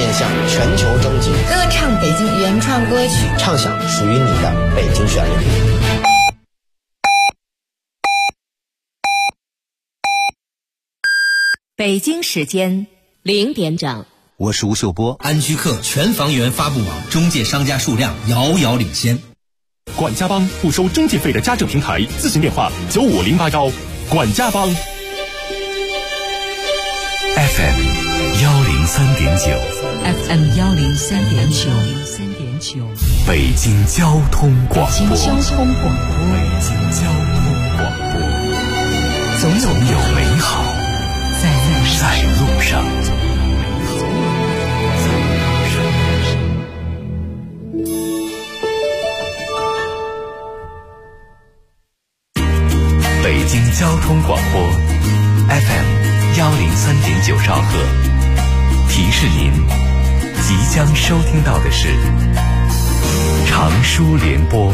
面向全球征集， 歌唱北京原创歌曲， 唱响属于你的北京旋律。 北京时间0点整， 我是吴秀波。 安居客全房源发布网中介商家数量遥遥领先。 管家帮不收中介费的家政平台，咨询电话95081，管家帮。 FM 103.9 FM 103.9， 北京交通广播。 北京交通广播，总有美好在路上。北京交通广播 FM 103.9兆赫，提示您即将收听到的是长舒联播。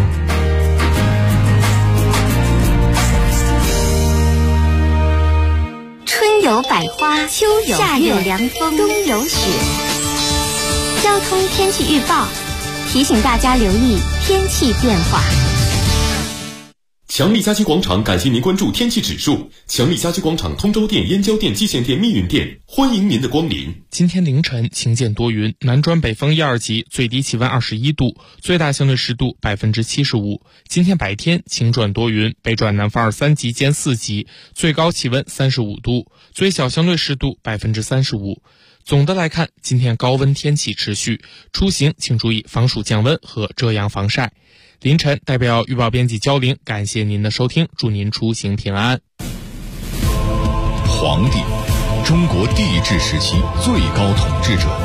春有百花，秋有夏有凉风，冬有雪。交通天气预报提醒大家留意天气变化。 强力家居广场感谢您关注天气指数。强力家居广场通州店、燕郊店、蓟县店、密云店，欢迎您的光临。 今天凌晨晴见多云，南转北风1、2级，最低气温21度，最大相对湿度75%。今天白天晴转多云，北转南风2、3级兼4级，最高气温35度，最小相对湿度35%。总的来看，今天高温天气持续，出行请注意防暑降温和遮阳防晒。凌晨代表预报编辑焦玲，感谢您的收听，祝您出行平安。 皇帝，中国帝制时期最高统治者。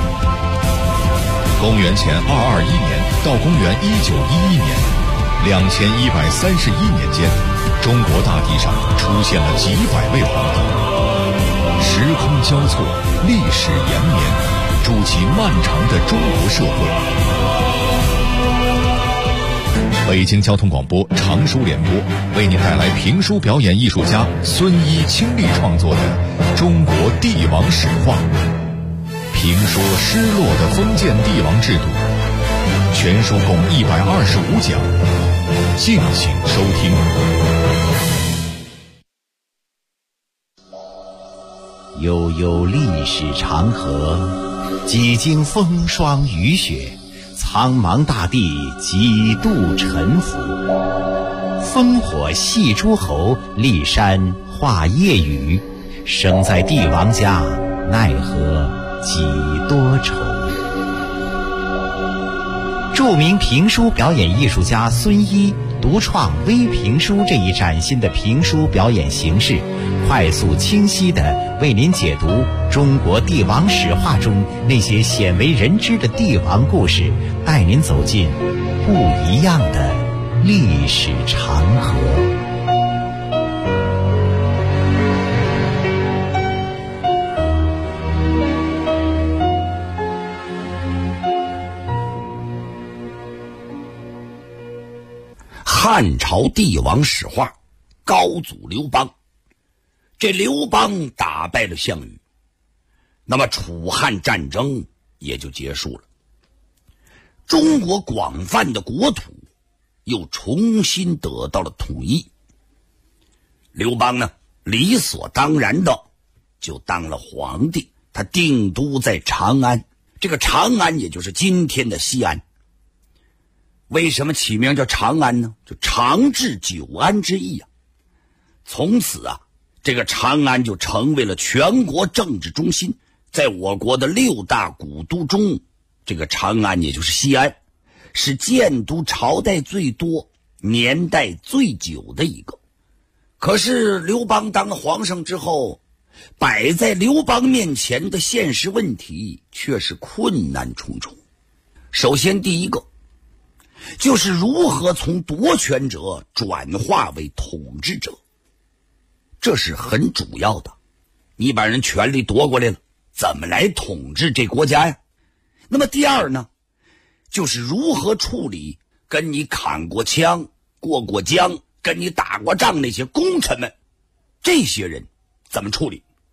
公元前221年到公元1911年，2131年间，中国大地上出现了几百位皇帝，时空交错，历史延绵，筑起漫长的中国社会。北京交通广播长舒联播为您带来评书表演艺术家孙一倾力创作的《中国帝王史话》，评说失落的封建帝王制度，全书共125讲，敬请收听。 悠悠历史长河，几经风霜雨雪，苍茫大地几度沉浮，烽火戏诸侯，骊山画夜雨，生在帝王家，奈何几多愁。著名评书表演艺术家孙一独创微评书这一崭新的评书表演形式，快速清晰地为您解读中国帝王史话中那些鲜为人知的帝王故事，带您走进不一样的历史长河。 汉朝帝王史话，高祖刘邦。这刘邦打败了项羽，那么楚汉战争也就结束了。中国广泛的国土又重新得到了统一。刘邦呢，理所当然的就当了皇帝，他定都在长安，这个长安也就是今天的西安。为什么起名叫长安呢？就长治久安之意啊。从此啊，这个长安就成为了全国政治中心。在我国的6大古都中，这个长安也就是西安，是建都朝代最多、年代最久的一个。可是刘邦当了皇上之后，摆在刘邦面前的现实问题却是困难重重。首先第一个就是如何从夺权者转化为统治者，这是很主要的。你把人权力夺过来了，怎么来统治这国家呀？那么第二呢，就是如何处理跟你砍过枪、过过江、跟你打过仗那些功臣们，这些人怎么处理？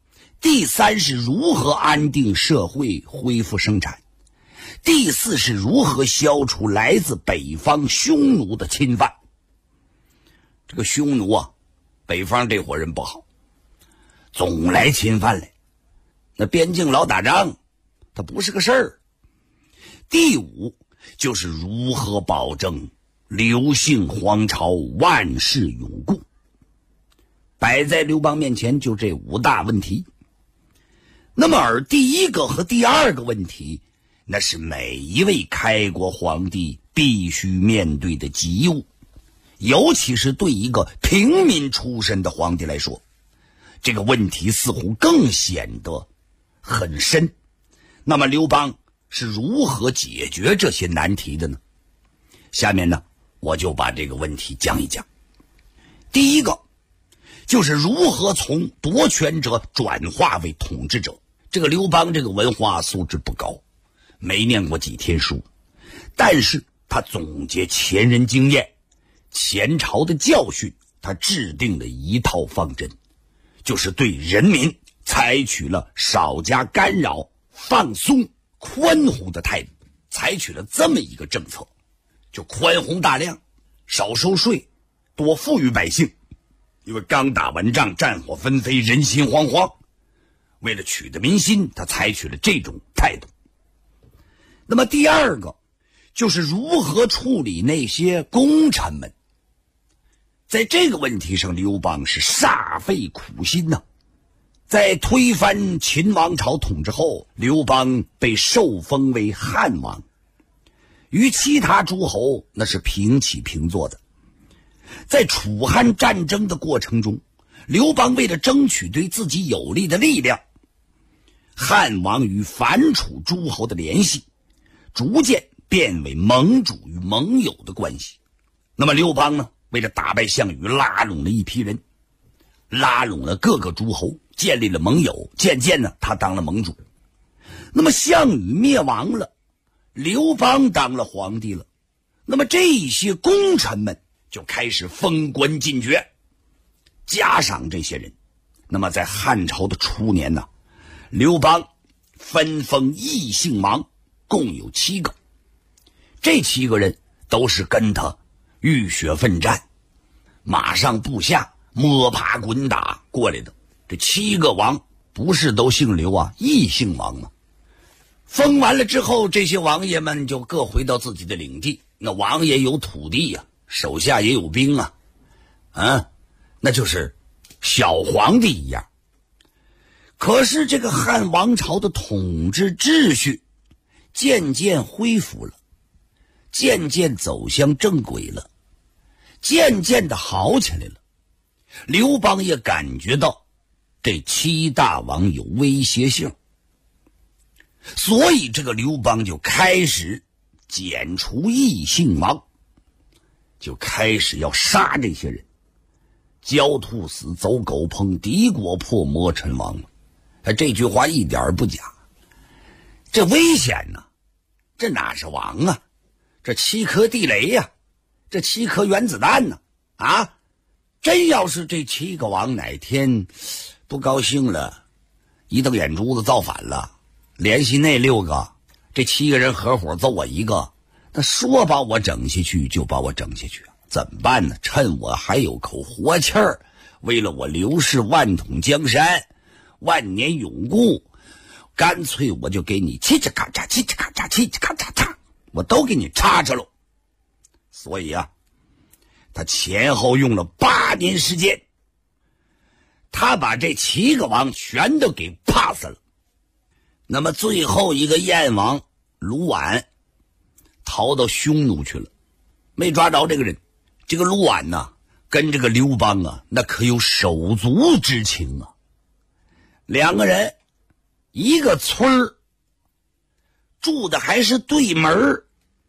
第三是如何安定社会，恢复生产。第四是如何消除来自北方匈奴的侵犯。这个匈奴啊，北方这伙人不好，总来侵犯来，那边境老打仗，它不是个事儿。第五就是如何保证刘姓皇朝万世永固。摆在刘邦面前就这5大问题。那么而第一个和第二个问题，那是每一位开国皇帝必须面对的急务，尤其是对一个平民出身的皇帝来说，这个问题似乎更显得很深。那么刘邦是如何解决这些难题的呢？下面呢，我就把这个问题讲一讲。第一个就是如何从夺权者转化为统治者。这个刘邦这个文化素质不高，没念过几天书，但是他总结前人经验，前朝的教训，他制定了一套方针，就是对人民采取了少加干扰、放松、宽宏的态度，采取了这么一个政策，就宽宏大量，少收税，多富裕百姓。因为刚打完仗，战火纷飞，人心惶惶，为了取得民心，他采取了这种态度。那么第二个就是如何处理那些功臣们。在这个问题上，刘邦是煞费苦心呐。在推翻秦王朝统治后，刘邦被受封为汉王，与其他诸侯那是平起平坐的。在楚汉战争的过程中，刘邦为了争取对自己有利的力量，汉王与反楚诸侯的联系逐渐变为盟主与盟友的关系。那么刘邦呢，为了打败项羽，拉拢了一批人，拉拢了各个诸侯，建立了盟友，渐渐呢，他当了盟主。那么项羽灭亡了，刘邦当了皇帝了，那么这些功臣们就开始封官进爵，加上这些人。那么在汉朝的初年呢，刘邦分封异姓王，共有7个。这7个人都是跟他浴血奋战，马上部下摸爬滚打过来的。这7个王不是都姓刘啊，异姓王嘛。封完了之后，这些王爷们就各回到自己的领地。那王爷有土地呀，手下也有兵啊，那就是小皇帝一样。可是这个汉王朝的统治秩序渐渐恢复了，渐渐走向正轨了，渐渐的好起来了。刘邦也感觉到这7大王有威胁性，所以这个刘邦就开始剪除异姓王，就开始要杀这些人，狡兔死，走狗烹，敌国破，魔臣亡了。这句话一点不假。这危险呢，这哪是王啊，这7颗地雷呀，这7颗原子弹呢，真要是这7个王哪天不高兴了，一瞪眼珠子造反了，联系那6个，这7个人合伙揍我一个，那说把我整下去就把我整下去，怎么办呢？趁我还有口活气儿，为了我刘氏万统江山，万年永固，干脆我就给你嘁哧咔嚓，嘁哧咔嚓，嘁哧咔嚓嚓，我都给你插着喽。所以啊，他前后用了8年时间，他把这7个王全都给 pass 了。那么最后一个燕王卢绾逃到匈奴去了，没抓着这个人。这个卢绾呢，跟这个刘邦啊，那可有手足之情啊。2个人一个村儿，住的还是对门，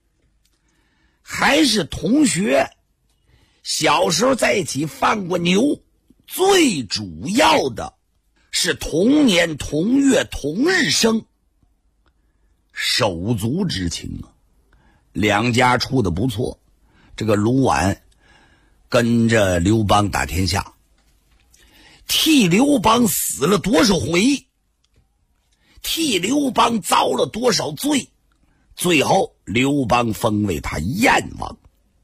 还是同学，小时候在一起放过牛，最主要的是同年同月同日生，手足之情啊。2家处的不错，这个卢绾跟着刘邦打天下， 替刘邦死了多少回，替刘邦遭了多少罪，最后刘邦封为他燕王。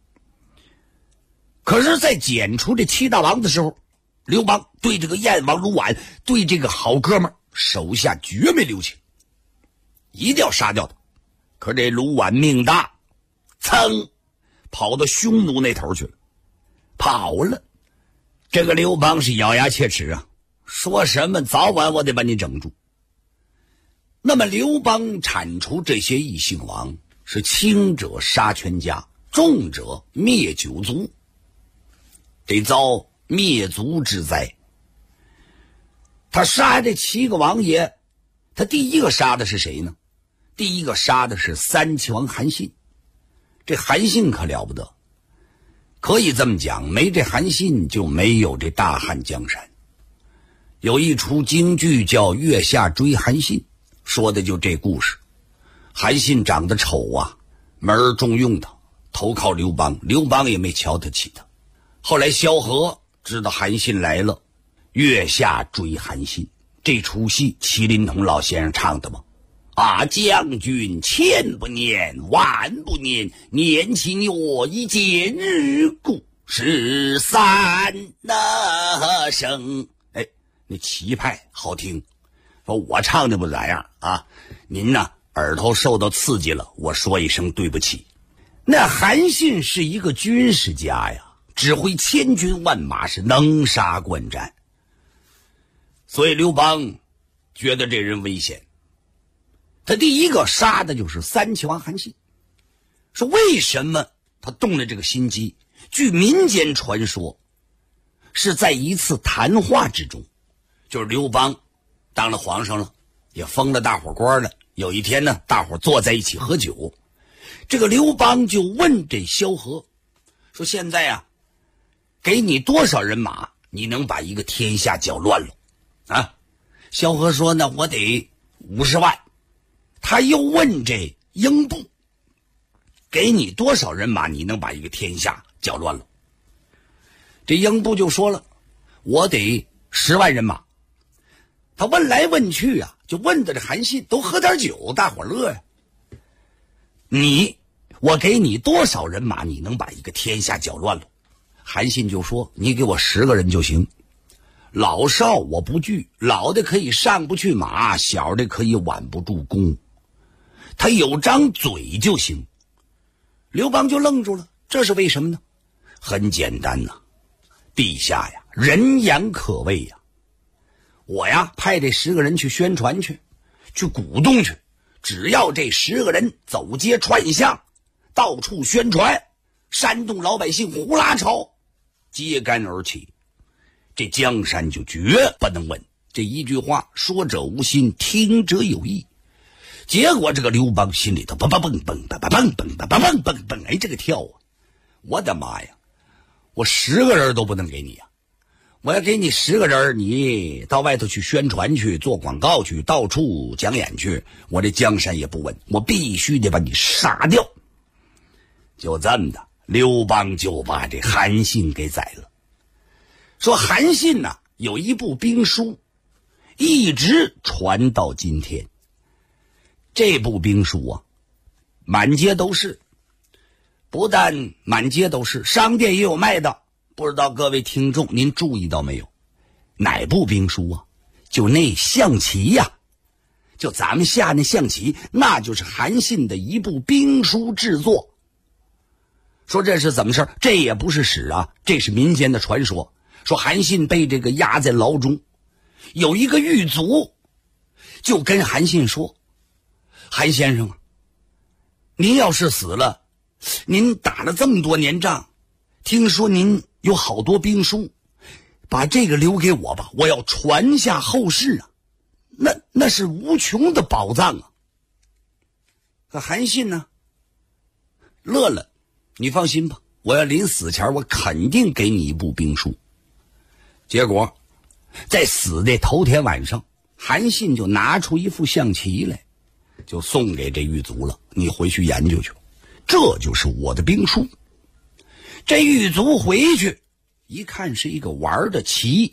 可是在剪除这七大王的时候，刘邦对这个燕王卢绾，对这个好哥们手下绝没留情，一定要杀掉他。可这卢绾命大，噌跑到匈奴那头去了，跑了。这个刘邦是咬牙切齿啊，说什么早晚我得把你整住。那么刘邦铲除这些异姓王，是轻者杀全家，重者灭九族，得遭灭族之灾。他杀这7个王爷，他第一个杀的是谁呢？第一个杀的是三齐王韩信。这韩信可了不得，可以这么讲，没这韩信就没有这大汉江山。有一出京剧叫《月下追韩信》，说的就这故事。韩信长得丑啊，没人重用他，投靠刘邦，刘邦也没瞧得起他。后来萧何知道韩信来了，月下追韩信，这出戏麒麟童老先生唱的吗？啊，将军千不念，万不念，念其我一见日故13那声。哎，那齐派好听，说我唱的不咋样啊，您呢耳朵受到刺激了，我说一声对不起。那韩信是一个军事家呀，指挥千军万马，是能杀惯战，所以刘邦觉得这人危险，他第一个杀的就是三齐王韩信。说为什么他动了这个心机？据民间传说，是在一次谈话之中，就是刘邦当了皇上了，也封了大伙官了。有一天呢，大伙坐在一起喝酒，这个刘邦就问这萧何说：“现在啊，给你多少人马，你能把一个天下搅乱了？”啊，萧何说：“那我得50万。”他又问这英布：“给你多少人马，你能把一个天下搅乱了？”这英布就说了：“我得10万人马。”他问来问去啊，就问的这韩信都喝点酒，大伙乐呀。我给你多少人马，你能把一个天下搅乱了？韩信就说：“你给我10个人就行，老少我不惧，老的可以上不去马，小的可以挽不住弓。他有张嘴就行。”刘邦就愣住了，这是为什么呢？很简单呐，陛下呀，人言可畏呀。我呀派这10个人去宣传去鼓动去，只要这10个人走街串巷，到处宣传，煽动老百姓胡拉吵，揭竿而起，这江山就绝不能稳。这一句话，说者无心，听者有意。结果这个刘邦心里头蹦蹦蹦蹦蹦蹦蹦蹦蹦蹦，哎，这个跳啊！我的妈呀，我10个人都不能给你呀！我要给你10个人，你到外头去宣传去，做广告去，到处讲演去，我这江山也不稳，我必须得把你杀掉。就这么的，刘邦就把这韩信给宰了。说韩信呢，有一部兵书，一直传到今天。这部兵书啊，满街都是，不但满街都是，商店也有卖的。不知道各位听众您注意到没有？哪部兵书啊？就那象棋呀，就咱们下那象棋，那就是韩信的一部兵书制作。说这是怎么事？这也不是史啊，这是民间的传说。说韩信被这个压在牢中，有一个狱卒就跟韩信说：“韩先生啊，您要是死了，您打了这么多年仗，听说您有好多兵书，把这个留给我吧，我要传下后世啊，那是无穷的宝藏啊。”可韩信呢，乐了，你放心吧，我要临死前我肯定给你一部兵书。结果在死的头天晚上，韩信就拿出一副象棋来，就送给这狱卒了，你回去研究去，这就是我的兵书。这狱卒回去一看，是一个玩的棋，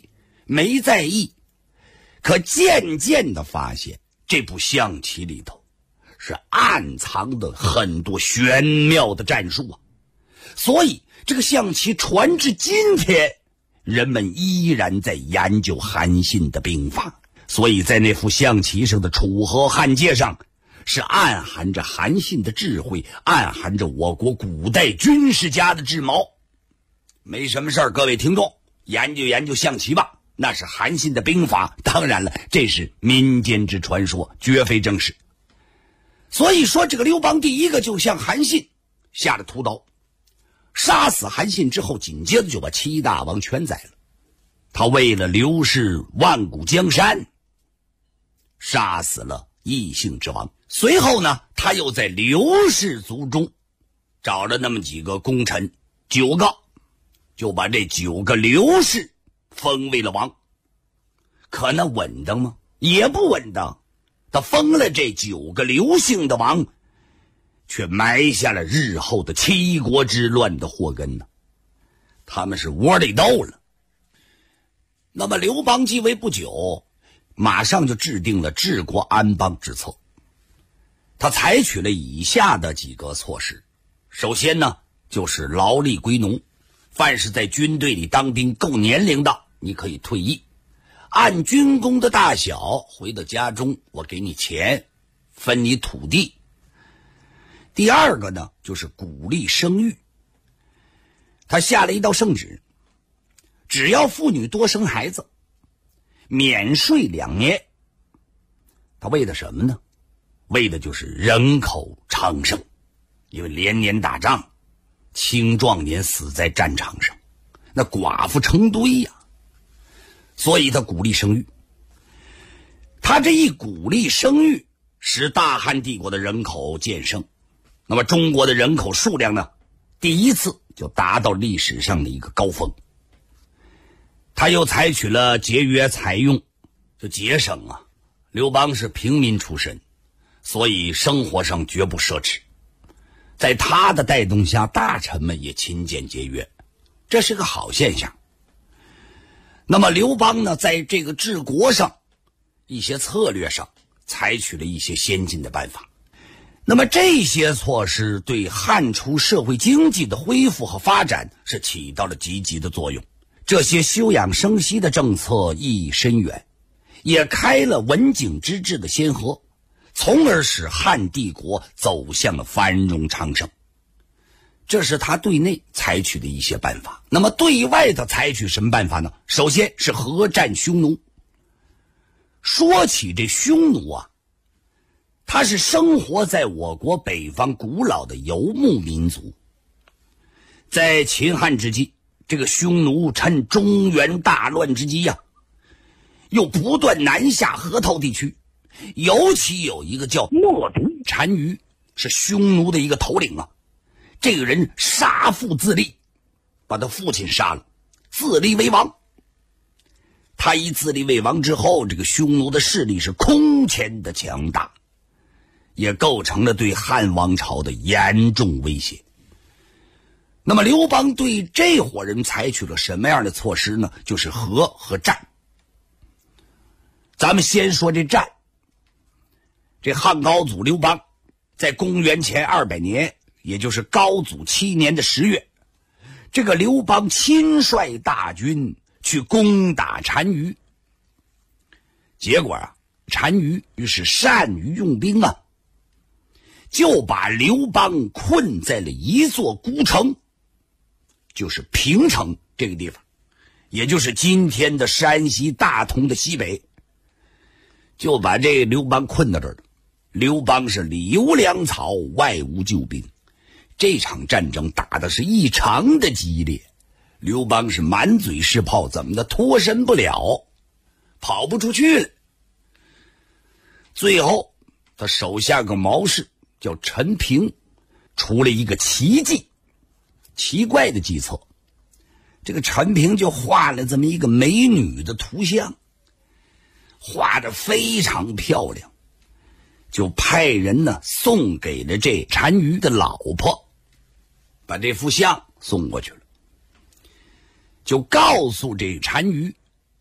没在意，可渐渐地发现这部象棋里头是暗藏的很多玄妙的战术啊。所以这个象棋传至今天，人们依然在研究韩信的兵法。所以在那副象棋上的楚河汉界上，是暗含着韩信的智慧，暗含着我国古代军事家的智谋。没什么事儿，各位听众研究研究象棋吧，那是韩信的兵法，当然了，这是民间之传说，绝非正史。所以说这个刘邦第一个就向韩信下了屠刀，杀死韩信之后，紧接着就把七大王全宰了。他为了刘氏万古江山，杀死了异姓之王。随后呢，他又在刘氏族中找了那么几个功臣，9个，就把这9个刘氏封为了王。可那稳当吗？也不稳当。他封了这9个刘姓的王，却埋下了日后的七国之乱的祸根呢。他们是窝里斗了。那么刘邦继位不久，马上就制定了治国安邦之策。他采取了以下的几个措施。首先呢，就是劳力归农，凡是在军队里当兵够年龄的，你可以退役，按军功的大小回到家中，我给你钱，分你土地。第二个呢，就是鼓励生育。他下了一道圣旨，只要妇女多生孩子，免税2年。他为的什么呢？为的就是人口昌盛，因为连年打仗，青壮年死在战场上，那寡妇成堆呀，所以他鼓励生育。他这一鼓励生育，使大汉帝国的人口渐盛。那么中国的人口数量呢，第一次就达到历史上的一个高峰。他又采取了节约采用，就节省啊。刘邦是平民出身，所以生活上绝不奢侈。在他的带动下，大臣们也勤俭节约，这是个好现象。那么刘邦呢，在这个治国上一些策略上采取了一些先进的办法。那么这些措施对汉初社会经济的恢复和发展是起到了积极的作用。这些休养生息的政策意义深远，也开了文景之治的先河，从而使汉帝国走向了繁荣昌盛。这是他对内采取的一些办法。那么对外他采取什么办法呢？首先是合战匈奴。说起这匈奴啊，他是生活在我国北方古老的游牧民族。在秦汉之际，这个匈奴趁中原大乱之机呀，又不断南下河套地区，尤其有一个叫莫毒单于，是匈奴的一个头领啊。这个人杀父自立，把他父亲杀了，自立为王。他一自立为王之后，这个匈奴的势力是空前的强大，也构成了对汉王朝的严重威胁。那么刘邦对这伙人采取了什么样的措施呢？就是和和战。咱们先说这战。这汉高祖刘邦在公元前200年，也就是高祖7年的10月，这个刘邦亲率大军去攻打单于。结果啊，单于是善于用兵啊，就把刘邦困在了一座孤城，就是平城这个地方，也就是今天的山西大同的西北，就把这刘邦困到这儿了。刘邦是里无粮草，外无救兵，这场战争打的是异常的激烈。刘邦是满嘴是炮，怎么的脱身不了，跑不出去了。最后他手下个谋士叫陈平，出了一个奇计，奇怪的计策。这个陈平就画了这么一个美女的图像，画得非常漂亮，就派人呢送给了这单于的老婆，把这幅像送过去了，就告诉这单于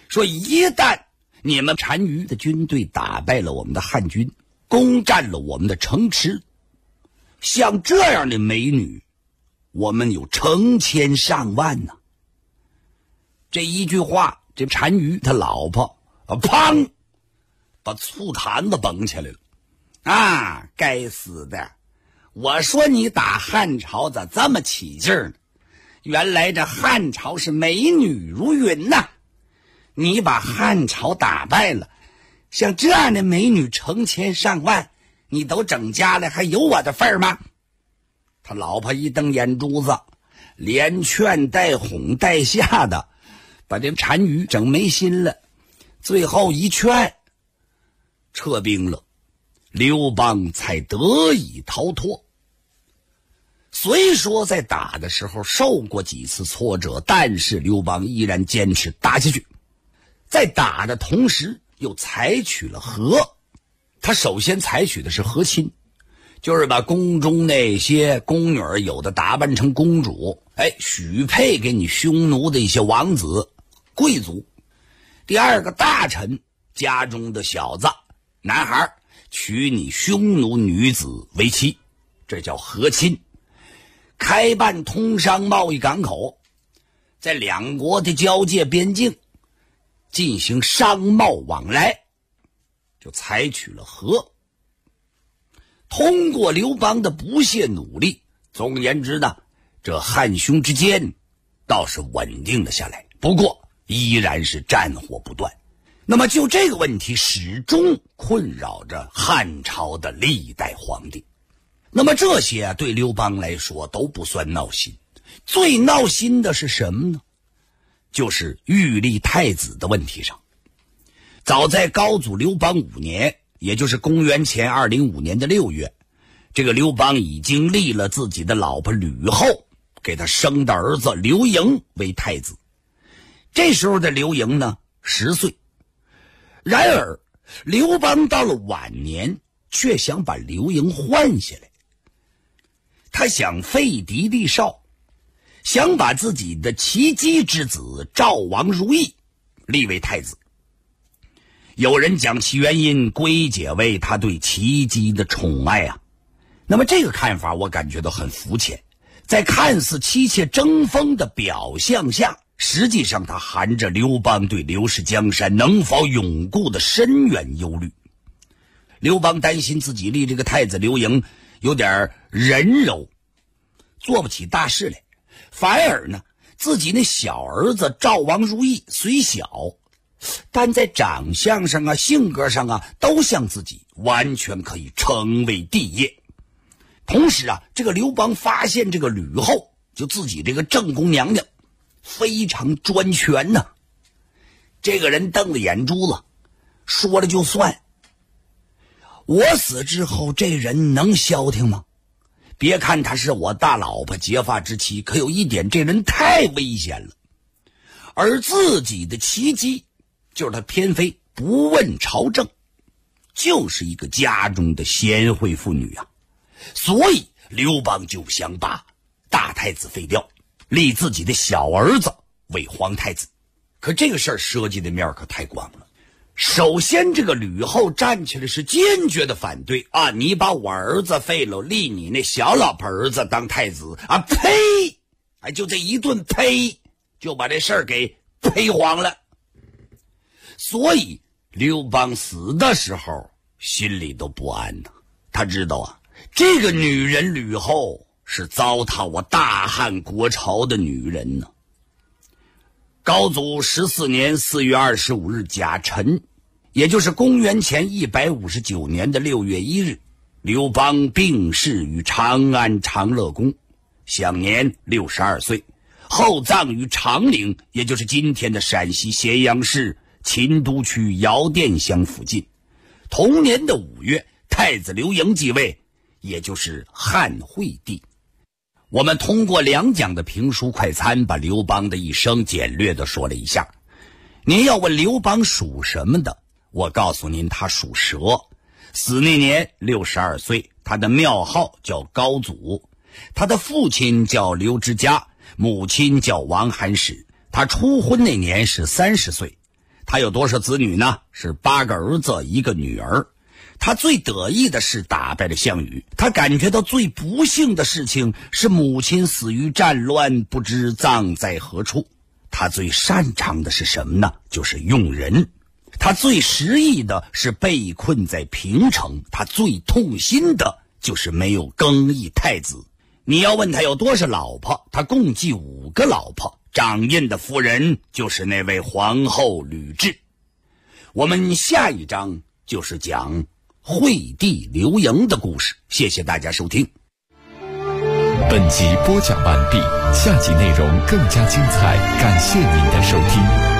说一旦你们单于的军队打败了我们的汉军，攻占了我们的城池，像这样的美女，我们有成千上万呢。这一句话，这单于他老婆砰，把醋坛子绷起来了。啊，该死的！我说你打汉朝咋这么起劲儿呢？原来这汉朝是美女如云呐！你把汉朝打败了，像这样的美女成千上万，你都整家了，还有我的份儿吗？他老婆一瞪眼珠子，连劝带哄带吓的，把这单于整没心了。最后一劝，撤兵了，刘邦才得以逃脱。虽说在打的时候受过几次挫折，但是刘邦依然坚持打下去。在打的同时又采取了和，他首先采取的是和亲，就是把宫中那些宫女有的打扮成公主，许配给你匈奴的一些王子贵族。第二个，大臣家中的小子男孩娶你匈奴女子为妻，这叫和亲。开办通商贸易港口，在两国的交界边境进行商贸往来，就采取了和。通过刘邦的不懈努力，总而言之呢，这汉匈之间倒是稳定了下来，不过依然是战火不断。那么就这个问题始终困扰着汉朝的历代皇帝。那么这些对刘邦来说都不算闹心，最闹心的是什么呢？就是欲立太子的问题上。早在高祖刘邦5年，也就是公元前205年的6月，这个刘邦已经立了自己的老婆吕后，给他生的儿子刘盈为太子。这时候的刘盈呢10岁。然而刘邦到了晚年却想把刘盈换下来，他想废嫡立少，想把自己的戚姬之子赵王如意立为太子。有人将其原因归结为他对戚姬的宠爱啊。那么这个看法我感觉到很肤浅，在看似妻妾争锋的表象下，实际上他含着刘邦对刘氏江山能否永固的深远忧虑。刘邦担心自己立这个太子刘盈有点人柔，做不起大事来，反而呢，自己那小儿子赵王如意虽小，但在长相上啊、性格上啊，都像自己，完全可以成为帝业。同时啊，这个刘邦发现这个吕后，就自己这个正宫娘娘，非常专权呢。这个人瞪着眼珠子，说了就算。我死之后，这人能消停吗？别看她是我大老婆结发之妻，可有一点，这人太危险了。而自己的戚姬，就是他偏妃，不问朝政，就是一个家中的贤惠妇女啊。所以刘邦就想把大太子废掉，立自己的小儿子为皇太子。可这个事儿涉及的面可太广了。首先这个吕后站起来是坚决的反对啊！你把我儿子废了，立你那小老婆儿子当太子啊！呸！就这一顿呸，就把这事儿给呸黄了。所以刘邦死的时候心里都不安呐。他知道啊，这个女人吕后是糟蹋我大汉国朝的女人呢。高祖14年4月25日甲辰，也就是公元前159年的6月1日，刘邦病逝于长安长乐宫，享年62岁，后葬于长陵，也就是今天的陕西咸阳市秦都区姚店乡附近。同年的5月，太子刘盈继位，也就是汉惠帝。我们通过2讲的评书快餐，把刘邦的一生简略地说了一下。您要问刘邦属什么的，我告诉您，他属蛇。死那年62岁，他的庙号叫高祖，他的父亲叫刘知嘉，母亲叫王韩氏。他初婚那年是30岁， 他有多少子女呢？是8个儿子1个女儿。他最得意的是打败了项羽，他感觉到最不幸的事情是母亲死于战乱，不知葬在何处。他最擅长的是什么呢？就是用人。他最失意的是被困在平城，他最痛心的就是没有更易太子。你要问他有多少老婆，他共计5个老婆，掌印的夫人就是那位皇后吕雉。我们下一章就是讲惠帝刘盈的故事。谢谢大家收听。 本集播讲完毕，下集内容更加精彩，感谢您的收听。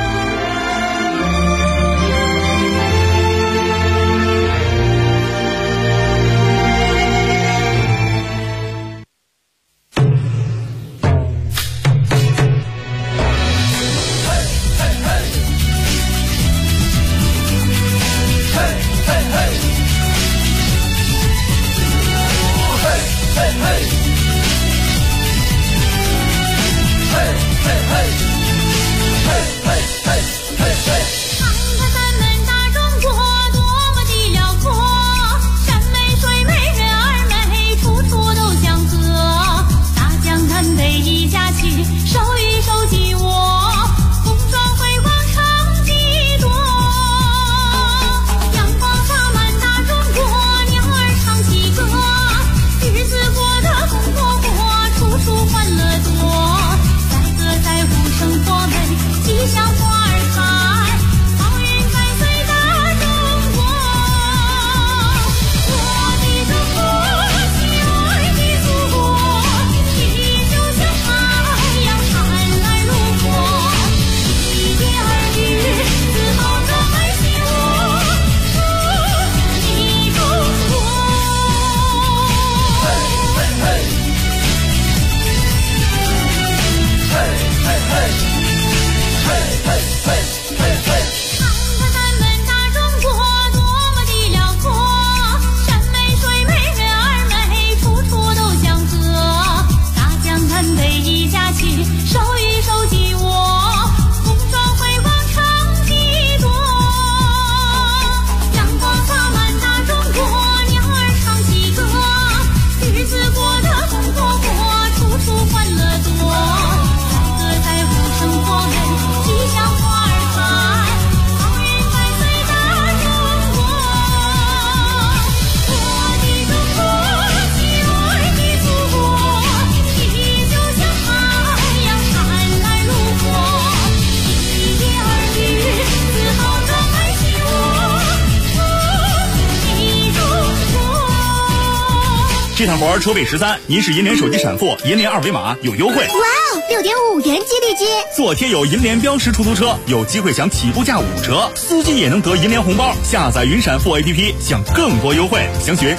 这趟玩车费13，您是银联手机闪付，银联二维码有优惠。 哇哦，6.5元激励金！ 做贴有银联标识出租车，有机会享起步价5折，司机也能得银联红包。下载云闪付 APP， 享更多优惠，详询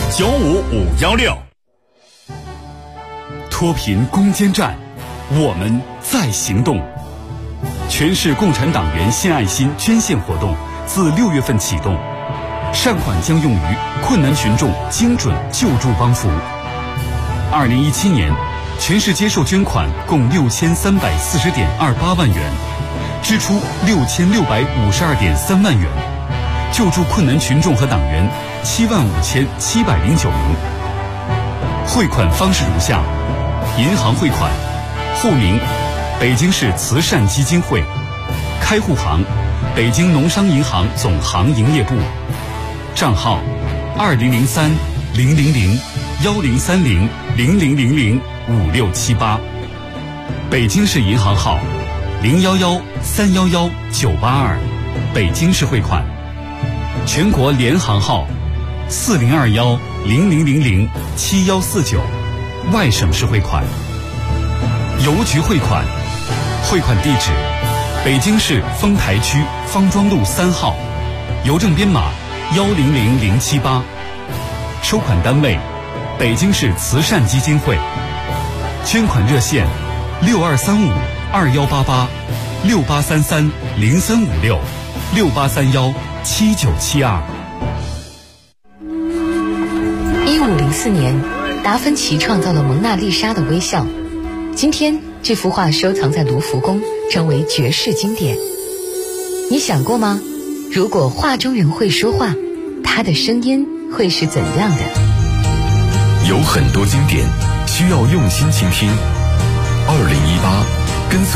95516。 脱贫攻坚战，我们在行动。全市共产党员献爱心捐献活动自6月份启动，善款将用于困难群众精准救助帮扶。2017年，全市接受捐款共6340.28万元，支出6652.3万元，救助困难群众和党员75709名。汇款方式如下：银行汇款，户名北京市慈善基金会，开户行北京农商银行总行营业部，账号20030010001030005678，北京市银行号0113119982，北京市汇款。全国联行号402100007149，外省市汇款。邮局汇款，汇款地址北京市丰台区方庄路3号，邮政编码100078，收款单位北京市慈善基金会，捐款热线6235-2833-0356-6831-7972。 1504年，达芬奇创造了蒙娜丽莎的微笑。今天，这幅画收藏在卢浮宫，成为绝世经典。 你想过吗？如果画中人会说话，他的声音会是怎样的？ 有很多经典需要用心倾听。2018，跟随